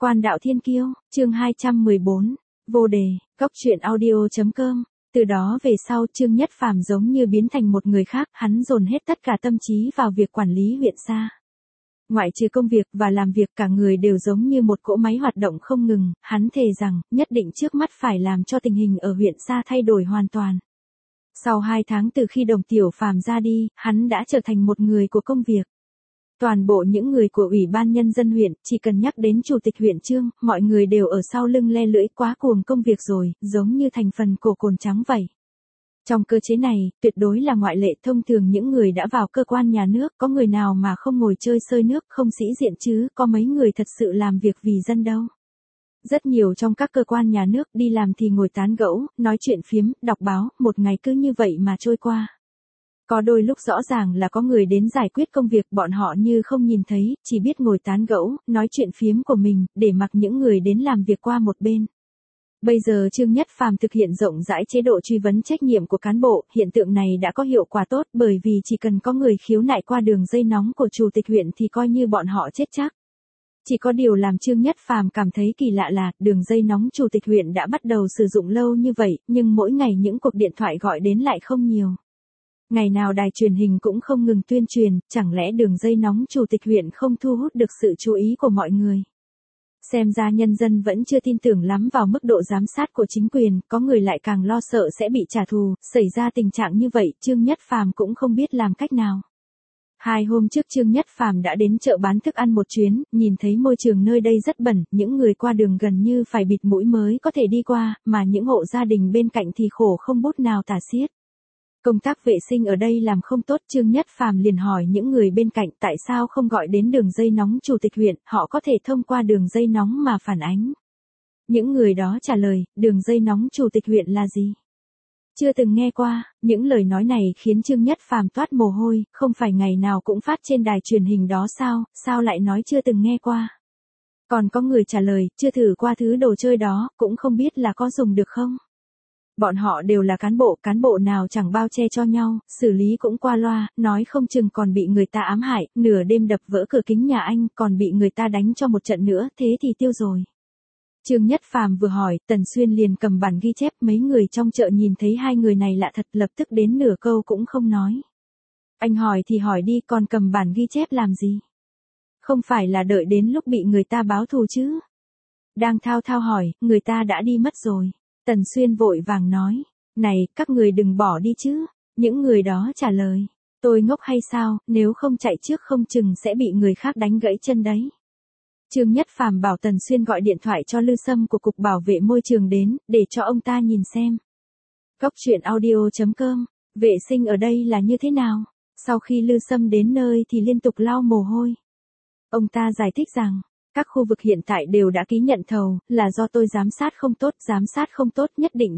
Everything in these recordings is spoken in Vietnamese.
Quan đạo thiên kiêu, chương 214, vô đề, góc truyện audio.com. Từ đó về sau Trương Nhất Phàm giống như biến thành một người khác, hắn dồn hết tất cả tâm trí vào việc quản lý huyện Sa. Ngoại trừ công việc và làm việc, cả người đều giống như một cỗ máy hoạt động không ngừng, hắn thề rằng, nhất định trước mắt phải làm cho tình hình ở huyện Sa thay đổi hoàn toàn. Sau 2 tháng từ khi Đồng Tiểu Phàm ra đi, hắn đã trở thành một người của công việc. Toàn bộ những người của Ủy ban Nhân dân huyện, chỉ cần nhắc đến Chủ tịch huyện Trương, mọi người đều ở sau lưng le lưỡi, quá cuồng công việc rồi, giống như thành phần cổ cồn trắng vậy. Trong cơ chế này, tuyệt đối là ngoại lệ, thông thường những người đã vào cơ quan nhà nước, có người nào mà không ngồi chơi sơi nước, không sĩ diện chứ, có mấy người thật sự làm việc vì dân đâu. Rất nhiều trong các cơ quan nhà nước đi làm thì ngồi tán gẫu, nói chuyện phiếm, đọc báo, một ngày cứ như vậy mà trôi qua. Có đôi lúc rõ ràng là có người đến giải quyết công việc, bọn họ như không nhìn thấy, chỉ biết ngồi tán gẫu, nói chuyện phiếm của mình, để mặc những người đến làm việc qua một bên. Bây giờ Trương Nhất Phàm thực hiện rộng rãi chế độ truy vấn trách nhiệm của cán bộ, hiện tượng này đã có hiệu quả tốt, bởi vì chỉ cần có người khiếu nại qua đường dây nóng của Chủ tịch huyện thì coi như bọn họ chết chắc. Chỉ có điều làm Trương Nhất Phàm cảm thấy kỳ lạ là, đường dây nóng Chủ tịch huyện đã bắt đầu sử dụng lâu như vậy, nhưng mỗi ngày những cuộc điện thoại gọi đến lại không nhiều. Ngày nào đài truyền hình cũng không ngừng tuyên truyền, chẳng lẽ đường dây nóng Chủ tịch huyện không thu hút được sự chú ý của mọi người? Xem ra nhân dân vẫn chưa tin tưởng lắm vào mức độ giám sát của chính quyền, có người lại càng lo sợ sẽ bị trả thù, xảy ra tình trạng như vậy, Trương Nhất Phàm cũng không biết làm cách nào. 2 hôm trước Trương Nhất Phàm đã đến chợ bán thức ăn một chuyến, nhìn thấy môi trường nơi đây rất bẩn, những người qua đường gần như phải bịt mũi mới có thể đi qua, mà những hộ gia đình bên cạnh thì khổ không bút nào tả xiết. Công tác vệ sinh ở đây làm không tốt, Trương Nhất Phàm liền hỏi những người bên cạnh tại sao không gọi đến đường dây nóng Chủ tịch huyện, họ có thể thông qua đường dây nóng mà phản ánh. Những người đó trả lời, đường dây nóng Chủ tịch huyện là gì? Chưa từng nghe qua, những lời nói này khiến Trương Nhất Phàm toát mồ hôi, không phải ngày nào cũng phát trên đài truyền hình đó sao lại nói chưa từng nghe qua? Còn có người trả lời, chưa thử qua thứ đồ chơi đó, cũng không biết là có dùng được không? Bọn họ đều là cán bộ nào chẳng bao che cho nhau, xử lý cũng qua loa, nói không chừng còn bị người ta ám hại, nửa đêm đập vỡ cửa kính nhà anh, còn bị người ta đánh cho một trận nữa, thế thì tiêu rồi. Trương Nhất Phàm vừa hỏi, Tần Xuyên liền cầm bản ghi chép, mấy người trong chợ nhìn thấy 2 người này lạ thật, lập tức đến nửa câu cũng không nói. Anh hỏi thì hỏi đi, còn cầm bản ghi chép làm gì? Không phải là đợi đến lúc bị người ta báo thù chứ? Đang thao thao hỏi, người ta đã đi mất rồi. Tần Xuyên vội vàng nói, này, các người đừng bỏ đi chứ. Những người đó trả lời, tôi ngốc hay sao, nếu không chạy trước không chừng sẽ bị người khác đánh gãy chân đấy. Trương Nhất Phàm bảo Tần Xuyên gọi điện thoại cho Lư Sâm của Cục Bảo vệ Môi trường đến, để cho ông ta nhìn xem. Góc truyện audio.com, vệ sinh ở đây là như thế nào? Sau khi Lư Sâm đến nơi thì liên tục lau mồ hôi. Ông ta giải thích rằng, các khu vực hiện tại đều đã ký nhận thầu, là do tôi giám sát không tốt, nhất định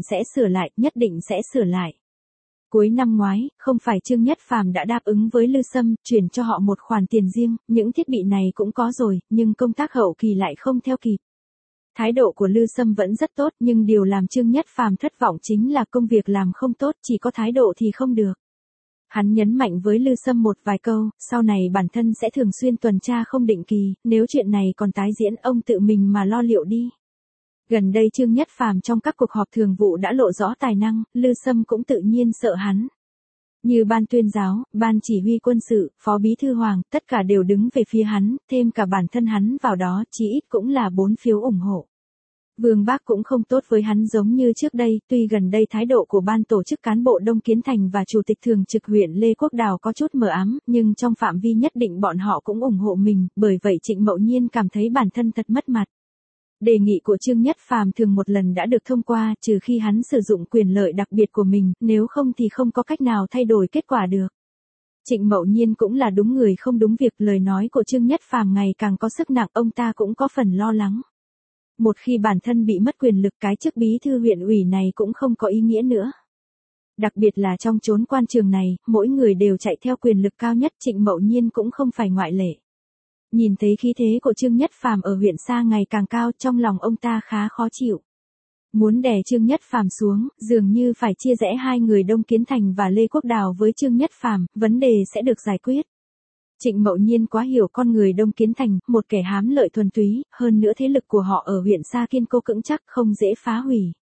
sẽ sửa lại. Cuối năm ngoái, không phải Trương Nhất Phàm đã đáp ứng với Lư Sâm, chuyển cho họ một khoản tiền riêng, những thiết bị này cũng có rồi, nhưng công tác hậu kỳ lại không theo kịp. Thái độ của Lư Sâm vẫn rất tốt, nhưng điều làm Trương Nhất Phàm thất vọng chính là công việc làm không tốt, chỉ có thái độ thì không được. Hắn nhấn mạnh với Lư Sâm một vài câu, sau này bản thân sẽ thường xuyên tuần tra không định kỳ, nếu chuyện này còn tái diễn ông tự mình mà lo liệu đi. Gần đây Trương Nhất Phàm trong các cuộc họp thường vụ đã lộ rõ tài năng, Lư Sâm cũng tự nhiên sợ hắn. Như ban tuyên giáo, ban chỉ huy quân sự, phó bí thư Hoàng, tất cả đều đứng về phía hắn, thêm cả bản thân hắn vào đó, chí ít cũng là 4 phiếu ủng hộ. Vương Bác cũng không tốt với hắn giống như trước đây, tuy gần đây thái độ của ban tổ chức cán bộ Đông Kiến Thành và Chủ tịch thường trực huyện Lê Quốc Đào có chút mờ ám, nhưng trong phạm vi nhất định bọn họ cũng ủng hộ mình, bởi vậy Trịnh Mậu Nhiên cảm thấy bản thân thật mất mặt. Đề nghị của Trương Nhất Phàm thường một lần đã được thông qua, trừ khi hắn sử dụng quyền lợi đặc biệt của mình, nếu không thì không có cách nào thay đổi kết quả được. Trịnh Mậu Nhiên cũng là đúng người không đúng việc, lời nói của Trương Nhất Phàm ngày càng có sức nặng, ông ta cũng có phần lo lắng. Một khi bản thân bị mất quyền lực, cái chức bí thư huyện ủy này cũng không có ý nghĩa nữa. Đặc biệt là trong chốn quan trường này, mỗi người đều chạy theo quyền lực cao nhất, Trịnh Mậu Nhiên cũng không phải ngoại lệ. Nhìn thấy khí thế của Trương Nhất Phàm ở huyện Sa ngày càng cao, trong lòng ông ta khá khó chịu. Muốn đè Trương Nhất Phàm xuống, dường như phải chia rẽ 2 người Đông Kiến Thành và Lê Quốc Đào với Trương Nhất Phàm, vấn đề sẽ được giải quyết. Trịnh Mậu Nhiên quá hiểu con người Đông Kiến Thành, một kẻ hám lợi thuần túy, hơn nữa thế lực của họ ở huyện Sa kiên cố vững chắc không dễ phá hủy.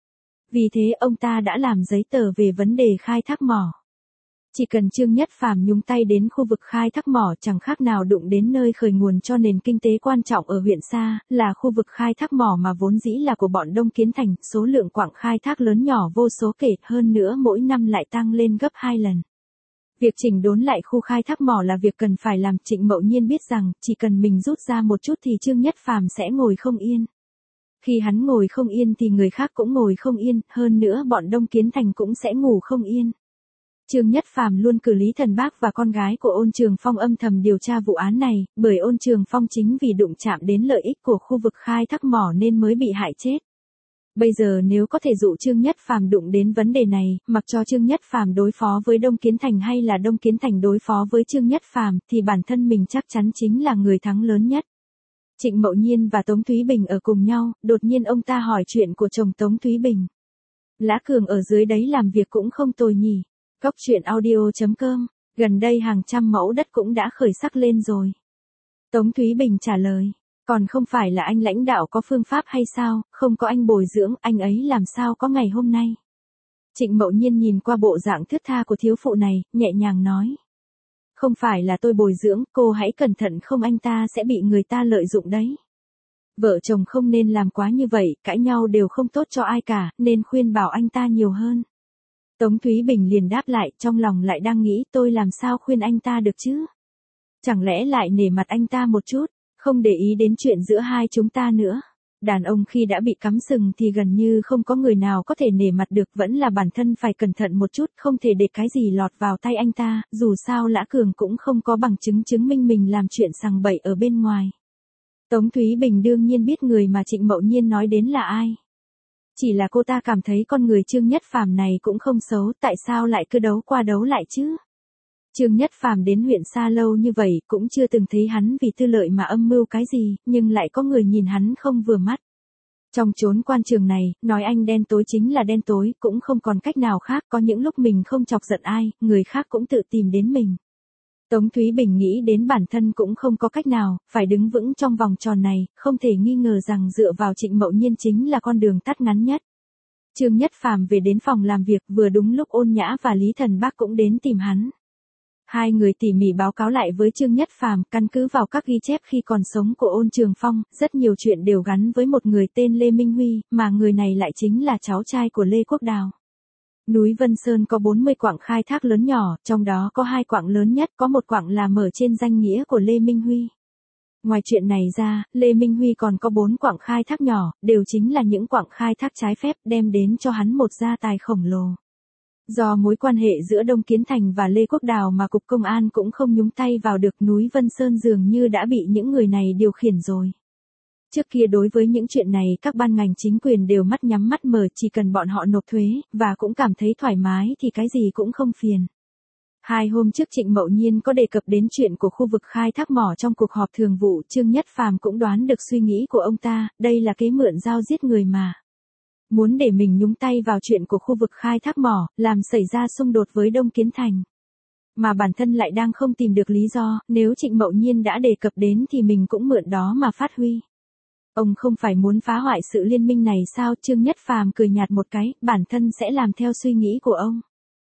Vì thế ông ta đã làm giấy tờ về vấn đề khai thác mỏ. Chỉ cần Trương Nhất Phàm nhúng tay đến khu vực khai thác mỏ chẳng khác nào đụng đến nơi khởi nguồn cho nền kinh tế quan trọng ở huyện Sa, là khu vực khai thác mỏ mà vốn dĩ là của bọn Đông Kiến Thành, số lượng quặng khai thác lớn nhỏ vô số kể, hơn nữa mỗi năm lại tăng lên gấp 2 lần. Việc chỉnh đốn lại khu khai thác mỏ là việc cần phải làm. Trịnh Mậu Nhiên biết rằng, chỉ cần mình rút ra một chút thì Trương Nhất Phàm sẽ ngồi không yên. Khi hắn ngồi không yên thì người khác cũng ngồi không yên, hơn nữa bọn Đông Kiến Thành cũng sẽ ngủ không yên. Trương Nhất Phàm luôn cử Lý Thần Bác và con gái của Ôn Trường Phong âm thầm điều tra vụ án này, bởi Ôn Trường Phong chính vì đụng chạm đến lợi ích của khu vực khai thác mỏ nên mới bị hại chết. Bây giờ nếu có thể dụ Trương Nhất Phàm đụng đến vấn đề này, mặc cho Trương Nhất Phàm đối phó với Đông Kiến Thành hay là Đông Kiến Thành đối phó với Trương Nhất Phàm, thì bản thân mình chắc chắn chính là người thắng lớn nhất. Trịnh Mậu Nhiên và Tống Thúy Bình ở cùng nhau, đột nhiên ông ta hỏi chuyện của chồng Tống Thúy Bình. Lã Cường ở dưới đấy làm việc cũng không tồi nhỉ. Cóc truyện audio.com, gần đây hàng trăm mẫu đất cũng đã khởi sắc lên rồi. Tống Thúy Bình trả lời, còn không phải là anh lãnh đạo có phương pháp hay sao, không có anh bồi dưỡng, anh ấy làm sao có ngày hôm nay. Trịnh Mậu Nhiên nhìn qua bộ dạng thướt tha của thiếu phụ này, nhẹ nhàng nói. Không phải là tôi bồi dưỡng, cô hãy cẩn thận không anh ta sẽ bị người ta lợi dụng đấy. Vợ chồng không nên làm quá như vậy, cãi nhau đều không tốt cho ai cả, nên khuyên bảo anh ta nhiều hơn. Tống Thúy Bình liền đáp lại, trong lòng lại đang nghĩ tôi làm sao khuyên anh ta được chứ. Chẳng lẽ lại nể mặt anh ta một chút, không để ý đến chuyện giữa hai chúng ta nữa. Đàn ông khi đã bị cắm sừng thì gần như không có người nào có thể nể mặt được, vẫn là bản thân phải cẩn thận một chút, không thể để cái gì lọt vào tay anh ta, dù sao Lã Cường cũng không có bằng chứng chứng minh mình làm chuyện sằng bậy ở bên ngoài. Tống Thúy Bình đương nhiên biết người mà Trịnh Mậu Nhiên nói đến là ai. Chỉ là cô ta cảm thấy con người Trương Nhất Phàm này cũng không xấu, tại sao lại cứ đấu qua đấu lại chứ? Trương Nhất Phàm đến huyện Sa lâu như vậy, cũng chưa từng thấy hắn vì tư lợi mà âm mưu cái gì, nhưng lại có người nhìn hắn không vừa mắt. Trong chốn quan trường này, nói anh đen tối chính là đen tối, cũng không còn cách nào khác, có những lúc mình không chọc giận ai, người khác cũng tự tìm đến mình. Tống Thúy Bình nghĩ đến bản thân cũng không có cách nào, phải đứng vững trong vòng tròn này, không thể nghi ngờ rằng dựa vào Trịnh Mậu Nhiên chính là con đường tắt ngắn nhất. Trương Nhất Phàm về đến phòng làm việc, vừa đúng lúc Ôn Nhã và Lý Thần Bác cũng đến tìm hắn. Hai người tỉ mỉ báo cáo lại với Trương Nhất Phàm, căn cứ vào các ghi chép khi còn sống của Ôn Trường Phong, rất nhiều chuyện đều gắn với một người tên Lê Minh Huy, mà người này lại chính là cháu trai của Lê Quốc Đào. Núi Vân Sơn có 40 quặng khai thác lớn nhỏ, trong đó có 2 quặng lớn nhất, có một quặng là mở trên danh nghĩa của Lê Minh Huy. Ngoài chuyện này ra, Lê Minh Huy còn có 4 quặng khai thác nhỏ, đều chính là những quặng khai thác trái phép, đem đến cho hắn một gia tài khổng lồ. Do mối quan hệ giữa Đông Kiến Thành và Lê Quốc Đào mà Cục Công an cũng không nhúng tay vào được, núi Vân Sơn dường như đã bị những người này điều khiển rồi. Trước kia đối với những chuyện này các ban ngành chính quyền đều mắt nhắm mắt mở, chỉ cần bọn họ nộp thuế, và cũng cảm thấy thoải mái thì cái gì cũng không phiền. 2 hôm trước Trịnh Mậu Nhiên có đề cập đến chuyện của khu vực khai thác mỏ trong cuộc họp thường vụ, Trương Nhất Phàm cũng đoán được suy nghĩ của ông ta, đây là kế mượn dao giết người mà. Muốn để mình nhúng tay vào chuyện của khu vực khai thác mỏ, làm xảy ra xung đột với Đông Kiến Thành. Mà bản thân lại đang không tìm được lý do, nếu Trịnh Mậu Nhiên đã đề cập đến thì mình cũng mượn đó mà phát huy. Ông không phải muốn phá hoại sự liên minh này sao? Trương Nhất Phàm cười nhạt một cái, bản thân sẽ làm theo suy nghĩ của ông.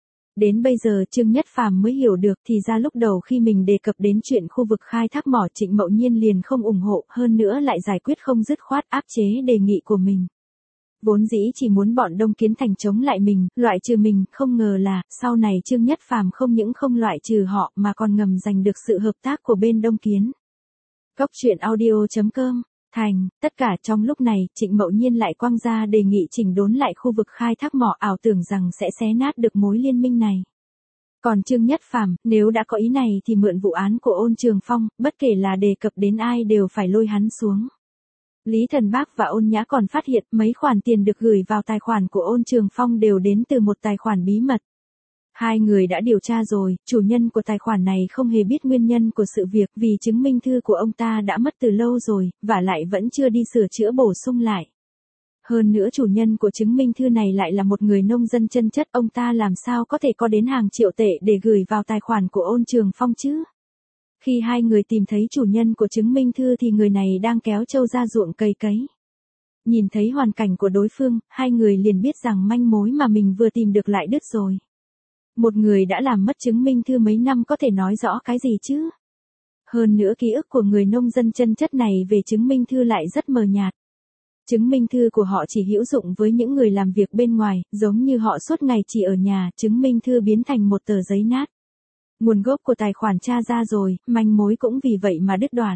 Đến bây giờ Trương Nhất Phàm mới hiểu được thì ra lúc đầu khi mình đề cập đến chuyện khu vực khai thác mỏ Trịnh Mậu Nhiên liền không ủng hộ, hơn nữa lại giải quyết không dứt khoát, áp chế đề nghị của mình. Vốn dĩ chỉ muốn bọn Đông Kiến Thành chống lại mình, loại trừ mình, không ngờ là, sau này Trương Nhất Phàm không những không loại trừ họ mà còn ngầm giành được sự hợp tác của bên Đông Kiến. Cóc truyện audio.com, thành, tất cả trong lúc này, Trịnh Mậu Nhiên lại quăng ra đề nghị chỉnh đốn lại khu vực khai thác mỏ, ảo tưởng rằng sẽ xé nát được mối liên minh này. Còn Trương Nhất Phàm, nếu đã có ý này thì mượn vụ án của Ôn Trường Phong, bất kể là đề cập đến ai đều phải lôi hắn xuống. Lý Thần Bác và Ôn Nhã còn phát hiện mấy khoản tiền được gửi vào tài khoản của Ôn Trường Phong đều đến từ một tài khoản bí mật. Hai người đã điều tra rồi, chủ nhân của tài khoản này không hề biết nguyên nhân của sự việc vì chứng minh thư của ông ta đã mất từ lâu rồi, và lại vẫn chưa đi sửa chữa bổ sung lại. Hơn nữa chủ nhân của chứng minh thư này lại là một người nông dân chân chất, ông ta làm sao có thể có đến hàng triệu tệ để gửi vào tài khoản của Ôn Trường Phong chứ? Khi hai người tìm thấy chủ nhân của chứng minh thư thì người này đang kéo trâu ra ruộng cày cấy. Nhìn thấy hoàn cảnh của đối phương, hai người liền biết rằng manh mối mà mình vừa tìm được lại đứt rồi. Một người đã làm mất chứng minh thư mấy năm có thể nói rõ cái gì chứ? Hơn nữa ký ức của người nông dân chân chất này về chứng minh thư lại rất mờ nhạt. Chứng minh thư của họ chỉ hữu dụng với những người làm việc bên ngoài, giống như họ suốt ngày chỉ ở nhà, chứng minh thư biến thành một tờ giấy nát. Nguồn gốc của tài khoản tra ra rồi, manh mối cũng vì vậy mà đứt đoạn.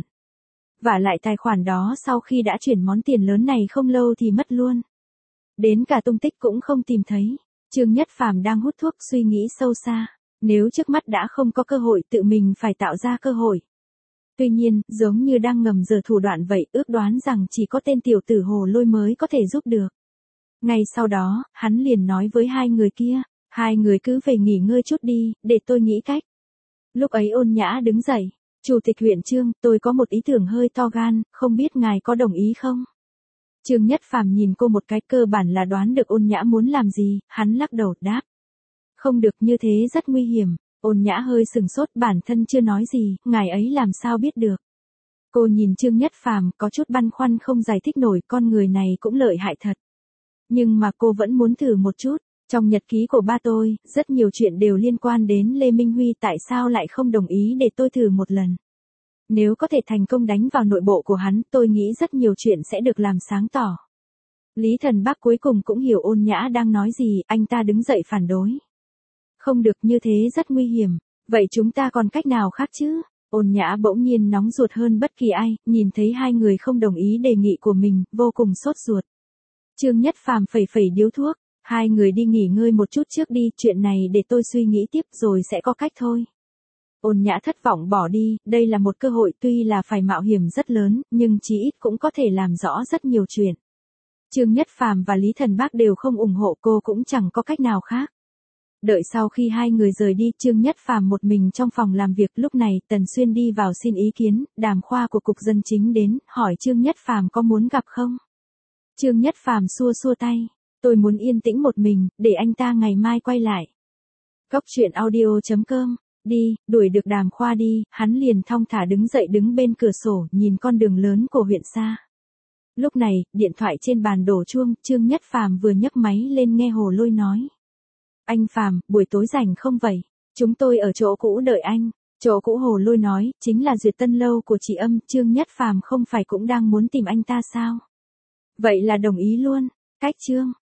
Vả lại tài khoản đó sau khi đã chuyển món tiền lớn này không lâu thì mất luôn. Đến cả tung tích cũng không tìm thấy. Trương Nhất Phàm đang hút thuốc suy nghĩ sâu xa. Nếu trước mắt đã không có cơ hội tự mình phải tạo ra cơ hội. Tuy nhiên, giống như đang ngầm giở thủ đoạn vậy, ước đoán rằng chỉ có tên tiểu tử Hồ Lôi mới có thể giúp được. Ngay sau đó, hắn liền nói với hai người kia, hai người cứ về nghỉ ngơi chút đi, để tôi nghĩ cách. Lúc ấy Ôn Nhã đứng dậy, Chủ tịch huyện Trương, tôi có một ý tưởng hơi to gan, không biết ngài có đồng ý không? Trương Nhất Phàm nhìn cô một cái, cơ bản là đoán được Ôn Nhã muốn làm gì, hắn lắc đầu đáp. Không được, như thế rất nguy hiểm. Ôn Nhã hơi sừng sốt, bản thân chưa nói gì, ngài ấy làm sao biết được. Cô nhìn Trương Nhất Phàm có chút băn khoăn không giải thích nổi, con người này cũng lợi hại thật. Nhưng mà cô vẫn muốn thử một chút. Trong nhật ký của ba tôi, rất nhiều chuyện đều liên quan đến Lê Minh Huy, tại sao lại không đồng ý để tôi thử một lần. Nếu có thể thành công đánh vào nội bộ của hắn, tôi nghĩ rất nhiều chuyện sẽ được làm sáng tỏ. Lý Thần Bác cuối cùng cũng hiểu Ôn Nhã đang nói gì, anh ta đứng dậy phản đối. Không được, như thế rất nguy hiểm. Vậy chúng ta còn cách nào khác chứ? Ôn Nhã bỗng nhiên nóng ruột hơn bất kỳ ai, nhìn thấy hai người không đồng ý đề nghị của mình, vô cùng sốt ruột. Trương Nhất Phàm phẩy phẩy điếu thuốc, hai người đi nghỉ ngơi một chút trước đi, chuyện này để tôi suy nghĩ tiếp rồi sẽ có cách thôi. Ôn Nhã thất vọng bỏ đi, đây là một cơ hội tuy là phải mạo hiểm rất lớn, nhưng chí ít cũng có thể làm rõ rất nhiều chuyện. Trương Nhất Phàm và Lý Thần Bác đều không ủng hộ, cô cũng chẳng có cách nào khác. Đợi sau khi hai người rời đi, Trương Nhất Phàm một mình trong phòng làm việc, lúc này Tần Xuyên đi vào xin ý kiến, Đàm Khoa của Cục Dân Chính đến, hỏi Trương Nhất Phàm có muốn gặp không? Trương Nhất Phàm xua xua tay, tôi muốn yên tĩnh một mình, để anh ta ngày mai quay lại. Cốc truyện audio.com, đi, đuổi được Đàm Khoa đi, hắn liền thong thả đứng dậy đứng bên cửa sổ, nhìn con đường lớn của huyện xa. Lúc này, điện thoại trên bàn đổ chuông, Trương Nhất Phàm vừa nhấc máy lên nghe Hồ Lôi nói. Anh Phàm, buổi tối rảnh không vậy? Chúng tôi ở chỗ cũ đợi anh. Chỗ cũ, Hồ Lôi nói, chính là Duyệt Tân Lâu của chị Âm, Trương Nhất Phàm không phải cũng đang muốn tìm anh ta sao? Vậy là đồng ý luôn. Cách Trương